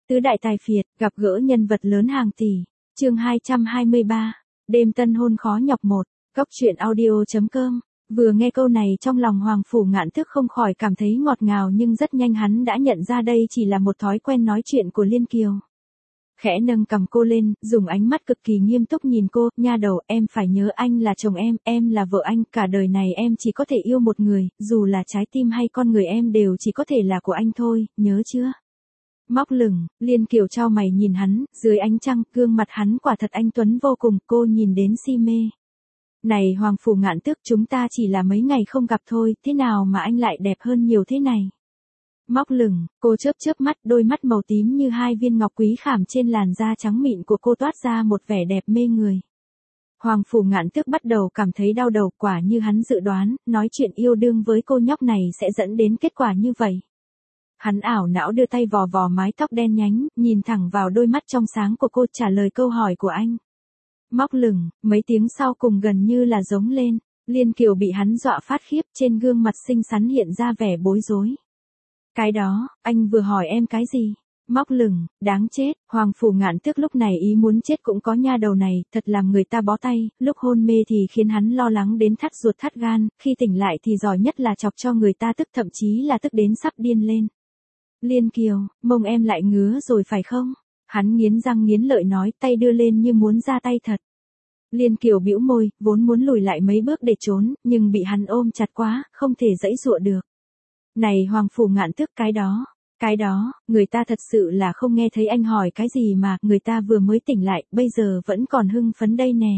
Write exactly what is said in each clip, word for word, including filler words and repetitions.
Tứ đại tài phiệt, gặp gỡ nhân vật lớn hàng tỷ. Chương hai trăm hai mươi ba. Đêm tân hôn khó nhọc một. Góc truyện audio chấm com. Vừa nghe câu này trong lòng Hoàng Phủ Ngạn Tước không khỏi cảm thấy ngọt ngào, nhưng rất nhanh hắn đã nhận ra đây chỉ là một thói quen nói chuyện của Liên Kiều. Khẽ nâng cằm cô lên, dùng ánh mắt cực kỳ nghiêm túc nhìn cô, nha đầu, em phải nhớ anh là chồng em, em là vợ anh, cả đời này em chỉ có thể yêu một người, dù là trái tim hay con người em đều chỉ có thể là của anh thôi, nhớ chưa? Móc lửng, Liên Kiều chau mày nhìn hắn, dưới ánh trăng, gương mặt hắn quả thật anh tuấn vô cùng, cô nhìn đến si mê. Này Hoàng Phủ Ngạn Tước, chúng ta chỉ là mấy ngày không gặp thôi, thế nào mà anh lại đẹp hơn nhiều thế này? Móc lửng, cô chớp chớp mắt, đôi mắt màu tím như hai viên ngọc quý khảm trên làn da trắng mịn của cô toát ra một vẻ đẹp mê người. Hoàng Phủ Ngạn Tước bắt đầu cảm thấy đau đầu, quả như hắn dự đoán, nói chuyện yêu đương với cô nhóc này sẽ dẫn đến kết quả như vậy. Hắn ảo não đưa tay vò vò mái tóc đen nhánh, nhìn thẳng vào đôi mắt trong sáng của cô, trả lời câu hỏi của anh. Móc lửng, mấy tiếng sau cùng gần như là giống lên, Liên Kiều bị hắn dọa phát khiếp, trên gương mặt xinh xắn hiện ra vẻ bối rối. Cái đó, anh vừa hỏi em cái gì? Móc lửng, đáng chết, Hoàng Phủ Ngạn Tước lúc này ý muốn chết cũng có, nha đầu này, thật làm người ta bó tay, lúc hôn mê thì khiến hắn lo lắng đến thắt ruột thắt gan, khi tỉnh lại thì giỏi nhất là chọc cho người ta tức, thậm chí là tức đến sắp điên lên. Liên Kiều, mông em lại ngứa rồi phải không? Hắn nghiến răng nghiến lợi nói, tay đưa lên như muốn ra tay thật. Liên Kiều bĩu môi, vốn muốn lùi lại mấy bước để trốn, nhưng bị hắn ôm chặt quá, không thể giãy giụa được. Này Hoàng Phủ Ngạn Tước, cái đó, cái đó, người ta thật sự là không nghe thấy anh hỏi cái gì mà, người ta vừa mới tỉnh lại, bây giờ vẫn còn hưng phấn đây nè.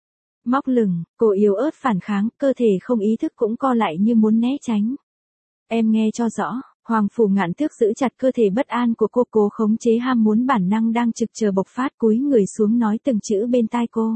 Móc lửng, cô yếu ớt phản kháng, cơ thể không ý thức cũng co lại như muốn né tránh. Em nghe cho rõ. Hoàng Phủ Ngạn Tước giữ chặt cơ thể bất an của cô, cố khống chế ham muốn bản năng đang trực chờ bộc phát, cúi người xuống nói từng chữ bên tai cô.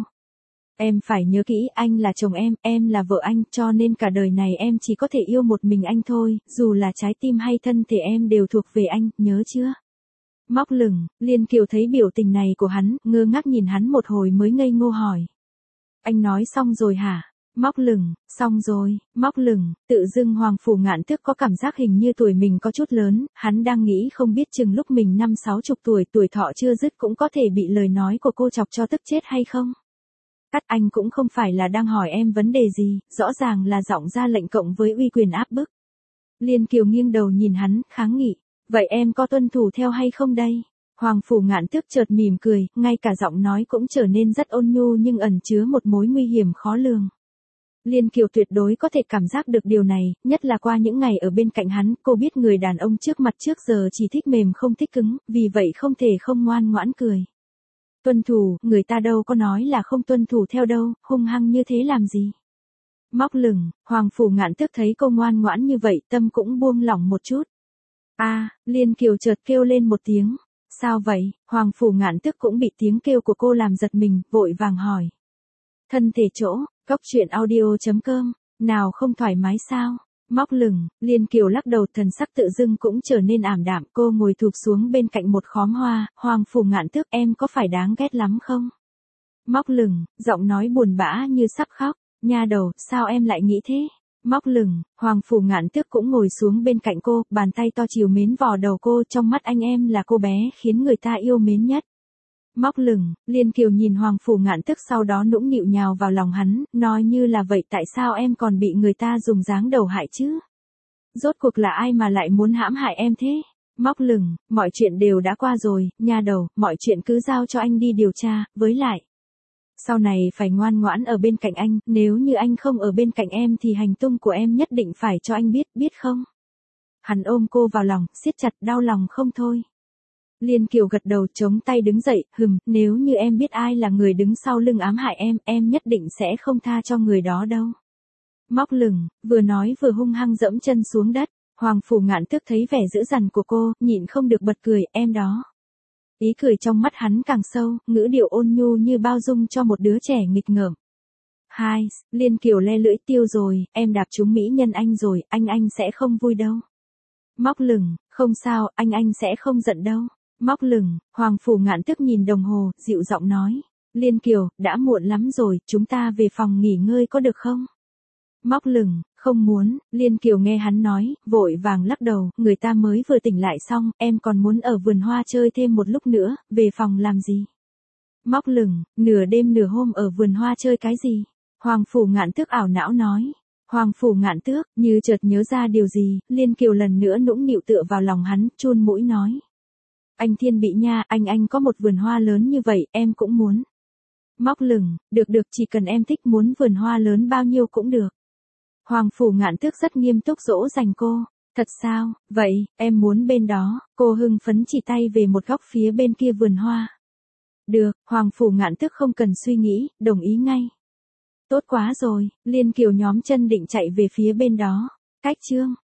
Em phải nhớ kỹ, anh là chồng em, em là vợ anh, cho nên cả đời này em chỉ có thể yêu một mình anh thôi, dù là trái tim hay thân thể em đều thuộc về anh, nhớ chưa? Móc lửng, Liên Kiều thấy biểu tình này của hắn, ngơ ngác nhìn hắn một hồi mới ngây ngô hỏi. Anh nói xong rồi hả? Móc lửng, xong rồi, móc lửng, tự dưng Hoàng Phủ Ngạn Tước có cảm giác hình như tuổi mình có chút lớn, hắn đang nghĩ không biết chừng lúc mình năm sáu chục tuổi, tuổi thọ chưa dứt cũng có thể bị lời nói của cô chọc cho tức chết hay không? Cắt, anh cũng không phải là đang hỏi em vấn đề gì, rõ ràng là giọng ra lệnh cộng với uy quyền áp bức. Liên Kiều nghiêng đầu nhìn hắn, kháng nghị, vậy em có tuân thủ theo hay không đây? Hoàng Phủ Ngạn Tước chợt mỉm cười, ngay cả giọng nói cũng trở nên rất ôn nhu nhưng ẩn chứa một mối nguy hiểm khó lường. Liên Kiều tuyệt đối có thể cảm giác được điều này, nhất là qua những ngày ở bên cạnh hắn, cô biết người đàn ông trước mặt trước giờ chỉ thích mềm không thích cứng, vì vậy không thể không ngoan ngoãn cười. Tuân thủ, người ta đâu có nói là không tuân thủ theo đâu, hung hăng như thế làm gì? Móc lửng, Hoàng Phủ Ngạn Tước thấy cô ngoan ngoãn như vậy, tâm cũng buông lỏng một chút. A, à, Liên Kiều chợt kêu lên một tiếng. Sao vậy? Hoàng Phủ Ngạn Tước cũng bị tiếng kêu của cô làm giật mình, vội vàng hỏi. Thân thể chỗ, góc truyện audio chấm com, nào không thoải mái sao? Móc lửng, Liên Kiều lắc đầu, thần sắc tự dưng cũng trở nên ảm đạm, cô ngồi thụp xuống bên cạnh một khóm hoa, Hoàng Phủ Ngạn Tước, em có phải đáng ghét lắm không? Móc lửng, giọng nói buồn bã như sắp khóc, nha đầu, sao em lại nghĩ thế? Móc lửng, Hoàng Phủ Ngạn Tước cũng ngồi xuống bên cạnh cô, bàn tay to trìu mến vò đầu cô, trong mắt anh em là cô bé khiến người ta yêu mến nhất. Móc lửng, Liên Kiều nhìn Hoàng Phủ Ngạn Tước sau đó nũng nịu nhào vào lòng hắn, nói như là vậy tại sao em còn bị người ta dùng dáng đầu hại chứ? Rốt cuộc là ai mà lại muốn hãm hại em thế? Móc lửng, mọi chuyện đều đã qua rồi, nha đầu, mọi chuyện cứ giao cho anh đi điều tra, với lại. Sau này phải ngoan ngoãn ở bên cạnh anh, nếu như anh không ở bên cạnh em thì hành tung của em nhất định phải cho anh biết, biết không? Hắn ôm cô vào lòng, siết chặt, đau lòng không thôi. Liên Kiều gật đầu, chống tay đứng dậy, hừm, nếu như em biết ai là người đứng sau lưng ám hại em, em nhất định sẽ không tha cho người đó đâu. Móc lửng, vừa nói vừa hung hăng dẫm chân xuống đất, Hoàng Phủ Ngạn Tước thấy vẻ dữ dằn của cô, nhịn không được bật cười, em đó. Ý cười trong mắt hắn càng sâu, ngữ điệu ôn nhu như bao dung cho một đứa trẻ nghịch ngợm. Hai, Liên Kiều le lưỡi, tiêu rồi, em đạp trúng mỹ nhân anh rồi, anh anh sẽ không vui đâu. Móc lửng, không sao, anh anh sẽ không giận đâu. Móc lửng, Hoàng Phủ Ngạn Tước nhìn đồng hồ, dịu giọng nói. Liên Kiều, đã muộn lắm rồi, chúng ta về phòng nghỉ ngơi có được không? Móc lửng, Không muốn, Liên Kiều nghe hắn nói, vội vàng lắc đầu, người ta mới vừa tỉnh lại xong, em còn muốn ở vườn hoa chơi thêm một lúc nữa, về phòng làm gì? Móc lửng, nửa đêm nửa hôm ở vườn hoa chơi cái gì? Hoàng Phủ Ngạn Tước ảo não nói. Hoàng Phủ Ngạn Tước, như chợt nhớ ra điều gì, Liên Kiều lần nữa nũng nịu tựa vào lòng hắn, chun mũi nói. Anh Thiên Bị nha, anh anh có một vườn hoa lớn như vậy, em cũng muốn. Móc lửng, được được, chỉ cần em thích, muốn vườn hoa lớn bao nhiêu cũng được. Hoàng Phủ Ngạn Tước rất nghiêm túc dỗ dành cô. Thật sao, vậy, em muốn bên đó, cô hưng phấn chỉ tay về một góc phía bên kia vườn hoa. Được, Hoàng Phủ Ngạn Tước không cần suy nghĩ, đồng ý ngay. Tốt quá rồi, Liên Kiều nhóm chân định chạy về phía bên đó. Cách chương